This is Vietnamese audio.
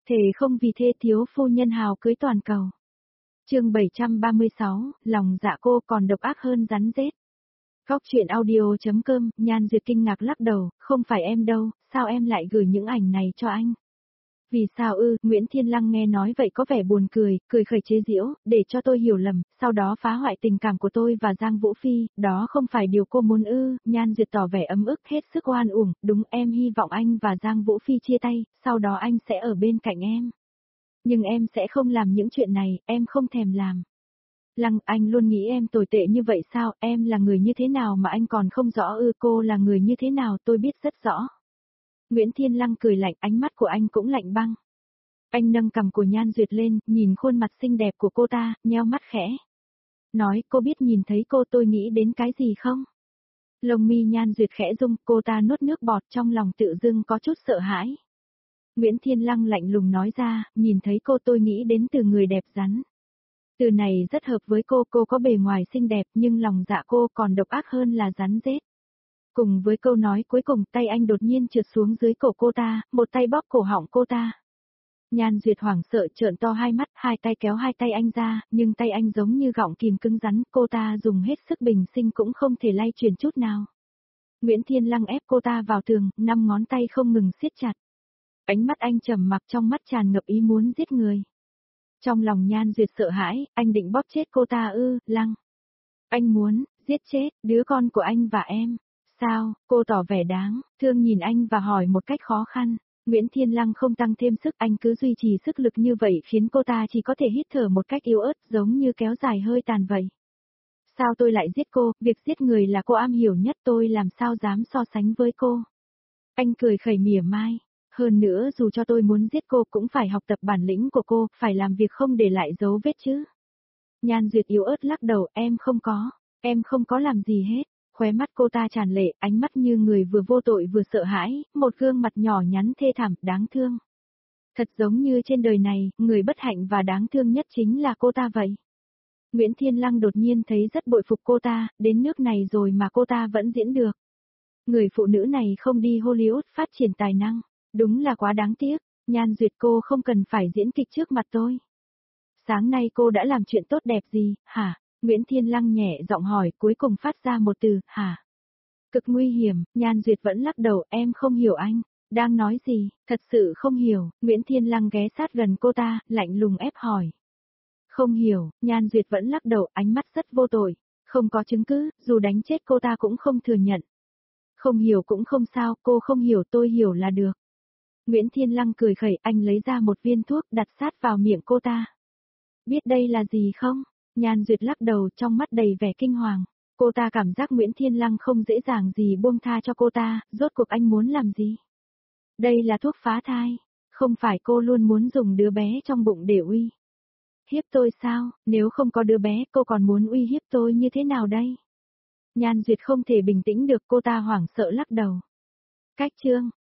Thề không vì thê thiếu phu nhân hào cưới toàn cầu. Chương 736, lòng dạ cô còn độc ác hơn rắn rết. Góc chuyện audio.com, Nhan Duyệt kinh ngạc lắc đầu, không phải em đâu, sao em lại gửi những ảnh này cho anh? Vì sao ư? Nguyễn Thiên Lăng nghe nói vậy có vẻ buồn cười, cười khẩy chế giễu, để cho tôi hiểu lầm, sau đó phá hoại tình cảm của tôi và Giang Vũ Phi, đó không phải điều cô muốn ư? Nhan Duyệt tỏ vẻ ấm ức hết sức oan uổng, đúng em hy vọng anh và Giang Vũ Phi chia tay, sau đó anh sẽ ở bên cạnh em. Nhưng em sẽ không làm những chuyện này, em không thèm làm. Lăng, anh luôn nghĩ em tồi tệ như vậy sao, em là người như thế nào mà anh còn không rõ ư? Cô là người như thế nào tôi biết rất rõ. Nguyễn Thiên Lăng cười lạnh, ánh mắt của anh cũng lạnh băng. Anh nâng cằm của Nhan Duyệt lên, nhìn khuôn mặt xinh đẹp của cô ta, nheo mắt khẽ. Nói, cô biết nhìn thấy cô tôi nghĩ đến cái gì không? Lông mi Nhan Duyệt khẽ rung, cô ta nuốt nước bọt trong lòng tự dưng có chút sợ hãi. Nguyễn Thiên Lăng lạnh lùng nói ra, nhìn thấy cô tôi nghĩ đến từ người đẹp rắn. Từ này rất hợp với cô có bề ngoài xinh đẹp nhưng lòng dạ cô còn độc ác hơn là rắn rết. Cùng với câu nói cuối cùng tay anh đột nhiên trượt xuống dưới cổ cô ta, một tay bóp cổ họng cô ta. Nhan Duyệt hoảng sợ trợn to hai mắt, hai tay kéo hai tay anh ra, nhưng tay anh giống như gọng kìm cứng rắn, cô ta dùng hết sức bình sinh cũng không thể lay chuyển chút nào. Nguyễn Thiên Lăng ép cô ta vào tường, 5 ngón tay không ngừng siết chặt. Ánh mắt anh trầm mặc, trong mắt tràn ngập ý muốn giết người. Trong lòng Nhan Duyệt sợ hãi, anh định bóp chết cô ta ư? Lăng. Anh muốn giết chết đứa con của anh và em. Sao? Cô tỏ vẻ đáng thương nhìn anh và hỏi một cách khó khăn. Nguyễn Thiên Lăng không tăng thêm sức, anh cứ duy trì sức lực như vậy khiến cô ta chỉ có thể hít thở một cách yếu ớt, giống như kéo dài hơi tàn vậy. Sao tôi lại giết cô? Việc giết người là cô am hiểu nhất, tôi làm sao dám so sánh với cô? Anh cười khẩy mỉa mai. Hơn nữa dù cho tôi muốn giết cô cũng phải học tập bản lĩnh của cô, phải làm việc không để lại dấu vết chứ. Nhan Duyệt yếu ớt lắc đầu, em không có làm gì hết. Khóe mắt cô ta tràn lệ, ánh mắt như người vừa vô tội vừa sợ hãi, một gương mặt nhỏ nhắn thê thảm, đáng thương. Thật giống như trên đời này, người bất hạnh và đáng thương nhất chính là cô ta vậy. Nguyễn Thiên Lăng đột nhiên thấy rất bội phục cô ta, đến nước này rồi mà cô ta vẫn diễn được. Người phụ nữ này không đi Hollywood phát triển tài năng, đúng là quá đáng tiếc. Nhan Duyệt, cô không cần phải diễn kịch trước mặt tôi. Sáng nay cô đã làm chuyện tốt đẹp gì, hả? Nguyễn Thiên Lăng nhẹ giọng hỏi, cuối cùng phát ra một từ, hả? Cực nguy hiểm, Nhan Duyệt vẫn lắc đầu, em không hiểu anh. Đang nói gì, thật sự không hiểu. Nguyễn Thiên Lăng ghé sát gần cô ta, lạnh lùng ép hỏi. Không hiểu, Nhan Duyệt vẫn lắc đầu, ánh mắt rất vô tội. Không có chứng cứ, dù đánh chết cô ta cũng không thừa nhận. Không hiểu cũng không sao, cô không hiểu tôi hiểu là được. Nguyễn Thiên Lăng cười khẩy, anh lấy ra một viên thuốc đặt sát vào miệng cô ta. Biết đây là gì không? Nhan Duyệt lắc đầu, trong mắt đầy vẻ kinh hoàng. Cô ta cảm giác Nguyễn Thiên Lăng không dễ dàng gì buông tha cho cô ta, rốt cuộc anh muốn làm gì? Đây là thuốc phá thai, không phải cô luôn muốn dùng đứa bé trong bụng để uy hiếp tôi sao? Nếu không có đứa bé, cô còn muốn uy hiếp tôi như thế nào đây? Nhan Duyệt không thể bình tĩnh được, cô ta hoảng sợ lắc đầu. Cách chương